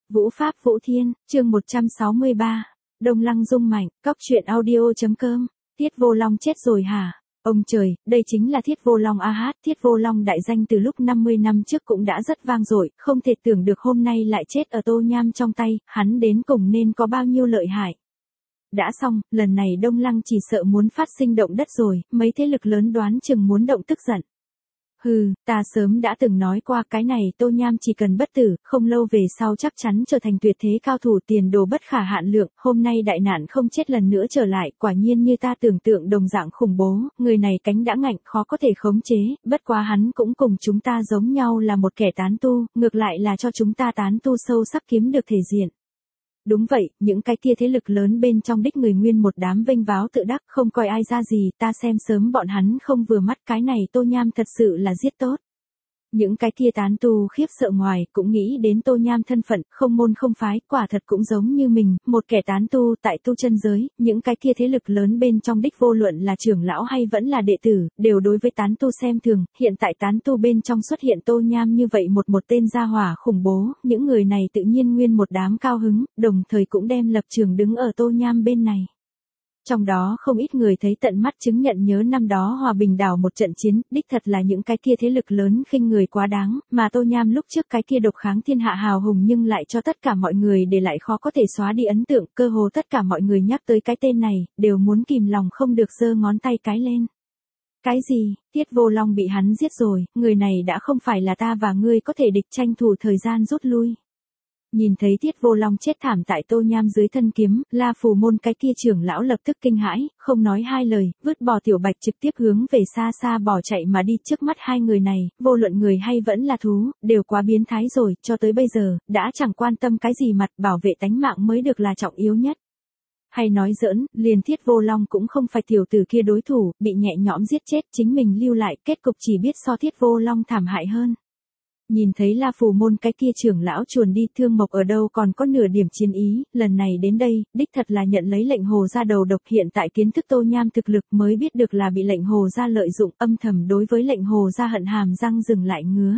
Vũ Pháp Vũ Thiên, chương 163. Đông Lăng Dung Mạnh, cóc truyện audio.com. Thiết Vô Long chết rồi hả? Ông trời, đây chính là Thiết Vô Long a hát. Thiết Vô Long đại danh từ lúc 50 năm trước cũng đã rất vang dội, không thể tưởng được hôm nay lại chết ở Tô Nham trong tay, hắn đến cùng nên có bao nhiêu lợi hại. Đã xong, lần này Đông Lăng chỉ sợ muốn phát sinh động đất rồi, mấy thế lực lớn đoán chừng muốn động tức giận. Hừ, ta sớm đã từng nói qua cái này Tô Nham chỉ cần bất tử, không lâu về sau chắc chắn trở thành tuyệt thế cao thủ tiền đồ bất khả hạn lượng, hôm nay đại nạn không chết lần nữa trở lại, quả nhiên như ta tưởng tượng đồng dạng khủng bố, người này cánh đã ngạnh khó có thể khống chế, bất quá hắn cũng cùng chúng ta giống nhau là một kẻ tán tu, ngược lại là cho chúng ta tán tu sâu sắc kiếm được thể diện. Đúng vậy, những cái kia thế lực lớn bên trong đích người nguyên một đám vênh váo tự đắc không coi ai ra gì, ta xem sớm bọn hắn không vừa mắt cái này Tô Nham thật sự là giết tốt. Những cái kia tán tu khiếp sợ ngoài, cũng nghĩ đến Tô Nham thân phận, không môn không phái, quả thật cũng giống như mình, một kẻ tán tu tại tu chân giới, những cái kia thế lực lớn bên trong đích vô luận là trưởng lão hay vẫn là đệ tử, đều đối với tán tu xem thường, hiện tại tán tu bên trong xuất hiện Tô Nham như vậy một tên gia hỏa khủng bố, những người này tự nhiên nguyên một đám cao hứng, đồng thời cũng đem lập trường đứng ở Tô Nham bên này. Trong đó không ít người thấy tận mắt chứng nhận nhớ năm đó Hòa Bình đảo một trận chiến, đích thật là những cái kia thế lực lớn khinh người quá đáng, mà Tô Nham lúc trước cái kia độc kháng thiên hạ hào hùng nhưng lại cho tất cả mọi người để lại khó có thể xóa đi ấn tượng, cơ hồ tất cả mọi người nhắc tới cái tên này, đều muốn kìm lòng không được giơ ngón tay cái lên. Cái gì, Thiết Vô Long bị hắn giết rồi, người này đã không phải là ta và ngươi có thể địch, tranh thủ thời gian rút lui. Nhìn thấy Thiết Vô Long chết thảm tại Tô Nham dưới thân kiếm, La Phù Môn cái kia trưởng lão lập tức kinh hãi, không nói hai lời, vứt bỏ Tiểu Bạch trực tiếp hướng về xa xa bỏ chạy mà đi. Trước mắt hai người này, vô luận người hay vẫn là thú, đều quá biến thái rồi, cho tới bây giờ, đã chẳng quan tâm cái gì mặt, bảo vệ tánh mạng mới được là trọng yếu nhất. Hay nói giỡn, liền Thiết Vô Long cũng không phải tiểu tử kia đối thủ, bị nhẹ nhõm giết chết, chính mình lưu lại, kết cục chỉ biết so Thiết Vô Long thảm hại hơn. Nhìn thấy La Phù Môn cái kia trưởng lão chuồn đi, Thương Mộc ở đâu còn có nửa điểm chiến ý, lần này đến đây, đích thật là nhận lấy lệnh hồ gia đầu độc, hiện tại kiến thức Tô Nham thực lực mới biết được là bị lệnh hồ gia lợi dụng, âm thầm đối với lệnh hồ gia hận hàm răng dừng lại ngứa.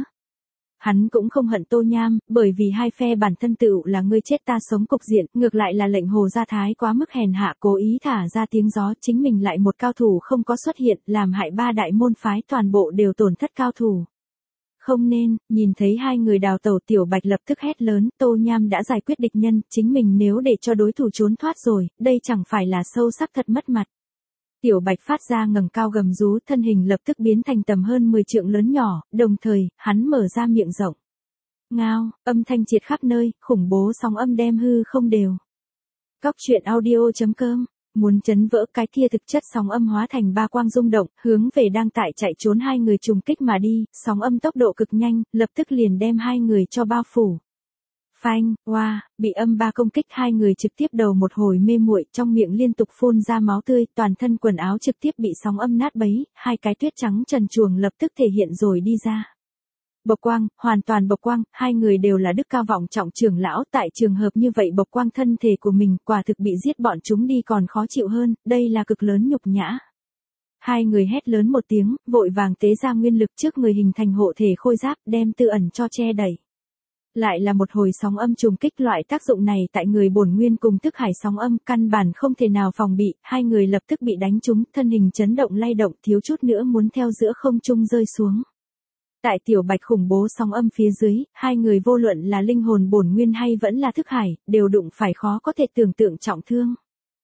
Hắn cũng không hận Tô Nham, bởi vì hai phe bản thân tựu là ngươi chết ta sống cục diện, ngược lại là lệnh hồ gia thái quá mức hèn hạ, cố ý thả ra tiếng gió, chính mình lại một cao thủ không có xuất hiện, làm hại ba đại môn phái toàn bộ đều tổn thất cao thủ. Không nên, nhìn thấy hai người đào tẩu, Tiểu Bạch lập tức hét lớn, Tô Nham đã giải quyết địch nhân, chính mình nếu để cho đối thủ trốn thoát rồi, đây chẳng phải là sâu sắc thật mất mặt. Tiểu Bạch phát ra ngẩng cao gầm rú, thân hình lập tức biến thành tầm hơn 10 trượng lớn nhỏ, đồng thời, hắn mở ra miệng rộng. Ngao, âm thanh triệt khắp nơi, khủng bố sóng âm đem hư không đều. Cóc truyện audio.com. Muốn chấn vỡ cái kia thực chất sóng âm hóa thành ba quang rung động, hướng về đang tại chạy trốn hai người trùng kích mà đi, sóng âm tốc độ cực nhanh, lập tức liền đem hai người cho bao phủ. Phanh, oa, bị âm ba công kích, hai người trực tiếp đầu một hồi mê muội, trong miệng liên tục phun ra máu tươi, toàn thân quần áo trực tiếp bị sóng âm nát bấy, hai cái tuyết trắng trần truồng lập tức thể hiện rồi đi ra. Bộc quang, hoàn toàn bộc quang, hai người đều là đức cao vọng trọng trưởng lão, tại trường hợp như vậy bộc quang thân thể của mình, quả thực bị giết bọn chúng đi còn khó chịu hơn, đây là cực lớn nhục nhã. Hai người hét lớn một tiếng, vội vàng tế ra nguyên lực trước người hình thành hộ thể khôi giáp, đem Tư Ẩn cho che đẩy. Lại là một hồi sóng âm trùng kích, loại tác dụng này tại người bổn nguyên cùng thức hải sóng âm, căn bản không thể nào phòng bị, hai người lập tức bị đánh trúng, thân hình chấn động lay động, thiếu chút nữa muốn theo giữa không trung rơi xuống. Tại Tiểu Bạch khủng bố sóng âm phía dưới, hai người vô luận là linh hồn bổn nguyên hay vẫn là thức hải, đều đụng phải khó có thể tưởng tượng trọng thương.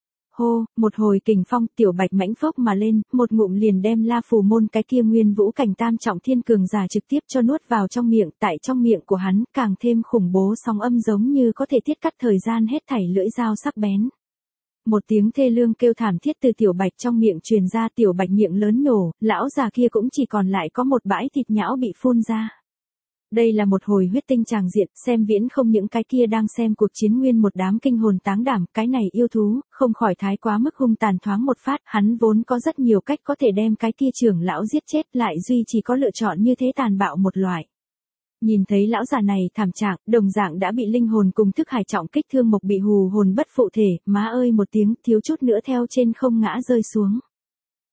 Hô, một hồi kình phong, Tiểu Bạch mãnh phốc mà lên, một ngụm liền đem La Phù Môn cái kia nguyên vũ cảnh tam trọng thiên cường giả trực tiếp cho nuốt vào trong miệng, tại trong miệng của hắn, càng thêm khủng bố sóng âm giống như có thể thiết cắt thời gian hết thảy lưỡi dao sắc bén. Một tiếng thê lương kêu thảm thiết từ Tiểu Bạch trong miệng truyền ra, Tiểu Bạch miệng lớn nổ, lão già kia cũng chỉ còn lại có một bãi thịt nhão bị phun ra. Đây là một hồi huyết tinh tràng diện, xem viễn không những cái kia đang xem cuộc chiến nguyên một đám kinh hồn táng đảm, cái này yêu thú, không khỏi thái quá mức hung tàn, thoáng một phát, hắn vốn có rất nhiều cách có thể đem cái kia trưởng lão giết chết, lại duy chỉ có lựa chọn như thế tàn bạo một loại. Nhìn thấy lão già này thảm trạng, đồng dạng đã bị linh hồn cùng thức hải trọng kích, Thương Mộc bị hù hồn bất phụ thể, má ơi một tiếng, thiếu chút nữa theo trên không ngã rơi xuống.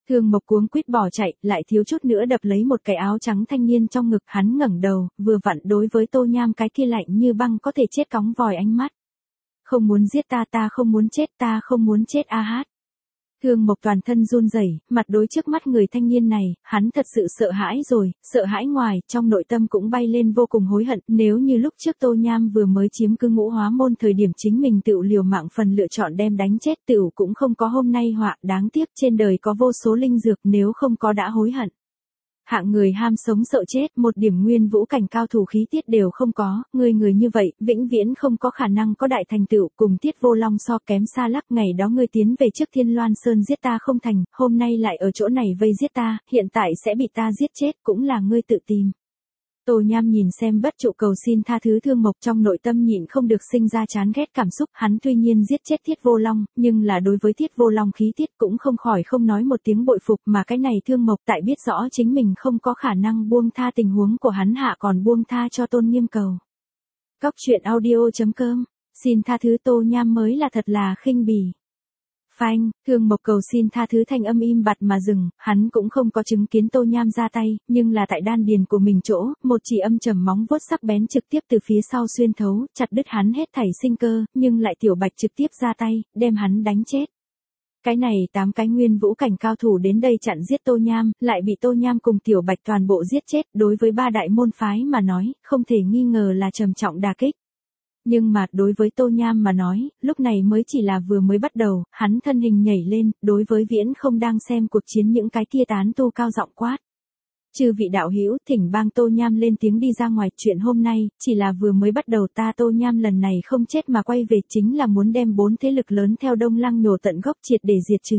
Thương Mộc cuống quýt bỏ chạy, lại thiếu chút nữa đập lấy một cái áo trắng thanh niên trong ngực, hắn ngẩng đầu, vừa vặn đối với Tô Nham cái kia lạnh như băng có thể chết cóng vòi ánh mắt. Không muốn giết ta, ta không muốn chết, ta không muốn chết a hát. Thương Mộc toàn thân run rẩy, mặt đối trước mắt người thanh niên này, hắn thật sự sợ hãi rồi, sợ hãi ngoài, trong nội tâm cũng bay lên vô cùng hối hận, nếu như lúc trước Tô Nham vừa mới chiếm cứ Ngũ Hóa môn thời điểm chính mình tựu liều mạng phần lựa chọn đem đánh chết tựu cũng không có hôm nay họa, đáng tiếc trên đời có vô số linh dược nếu không có đã hối hận. Hạng người ham sống sợ chết, một điểm nguyên vũ cảnh cao thủ khí tiết đều không có, người như vậy, vĩnh viễn không có khả năng có đại thành tựu, cùng Tiết Vô Long so kém xa lắc, ngày đó ngươi tiến về trước Thiên Loan Sơn giết ta không thành, hôm nay lại ở chỗ này vây giết ta, hiện tại sẽ bị ta giết chết, cũng là ngươi tự tìm. Tô Nham nhìn xem bất trụ cầu xin tha thứ Thương Mộc, trong nội tâm nhịn không được sinh ra chán ghét cảm xúc, hắn tuy nhiên giết chết Tiết Vô Long, nhưng là đối với Tiết Vô Long khí tiết cũng không khỏi không nói một tiếng bội phục, mà cái này Thương Mộc tại biết rõ chính mình không có khả năng buông tha tình huống của hắn hạ còn buông tha cho Tôn Nghiêm cầu. Cóc truyện audio.com, xin tha thứ Tô Nham mới là thật là khinh bỉ. Phanh, Thương Mộc cầu xin tha thứ thanh âm im bặt mà dừng, hắn cũng không có chứng kiến Tô Nham ra tay, nhưng là tại đan điền của mình chỗ, một chỉ âm trầm móng vuốt sắc bén trực tiếp từ phía sau xuyên thấu, chặt đứt hắn hết thảy sinh cơ, nhưng lại Tiểu Bạch trực tiếp ra tay, đem hắn đánh chết. Cái này 8 cái nguyên vũ cảnh cao thủ đến đây chặn giết Tô Nham, lại bị Tô Nham cùng Tiểu Bạch toàn bộ giết chết, đối với 3 đại môn phái mà nói, không thể nghi ngờ là trầm trọng đả kích. Nhưng mà đối với Tô Nham mà nói, lúc này mới chỉ là vừa mới bắt đầu, hắn thân hình nhảy lên, đối với Viễn Không đang xem cuộc chiến những cái kia tán tu cao giọng quát. Chư vị đạo hữu, thỉnh bang Tô Nham lên tiếng đi ra ngoài, chuyện hôm nay, chỉ là vừa mới bắt đầu, ta Tô Nham lần này không chết mà quay về chính là muốn đem 4 thế lực lớn theo Đông Lăng nhổ tận gốc triệt để diệt trừ.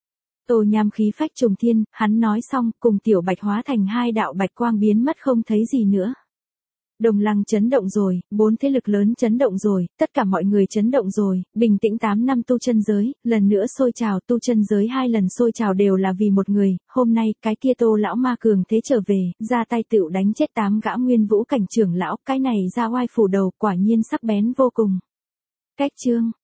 Tô Nham khí phách trùng thiên, hắn nói xong, cùng Tiểu Bạch hóa thành 2 đạo bạch quang biến mất không thấy gì nữa. Đồng Lăng chấn động rồi, 4 thế lực lớn chấn động rồi, tất cả mọi người chấn động rồi, bình tĩnh 8 năm tu chân giới, lần nữa sôi trào, tu chân giới 2 lần sôi trào đều là vì một người, hôm nay, cái kia Tô lão ma cường thế trở về, ra tay tựu đánh chết 8 gã nguyên vũ cảnh trưởng lão, cái này ra oai phủ đầu, quả nhiên sắc bén vô cùng. Cách chương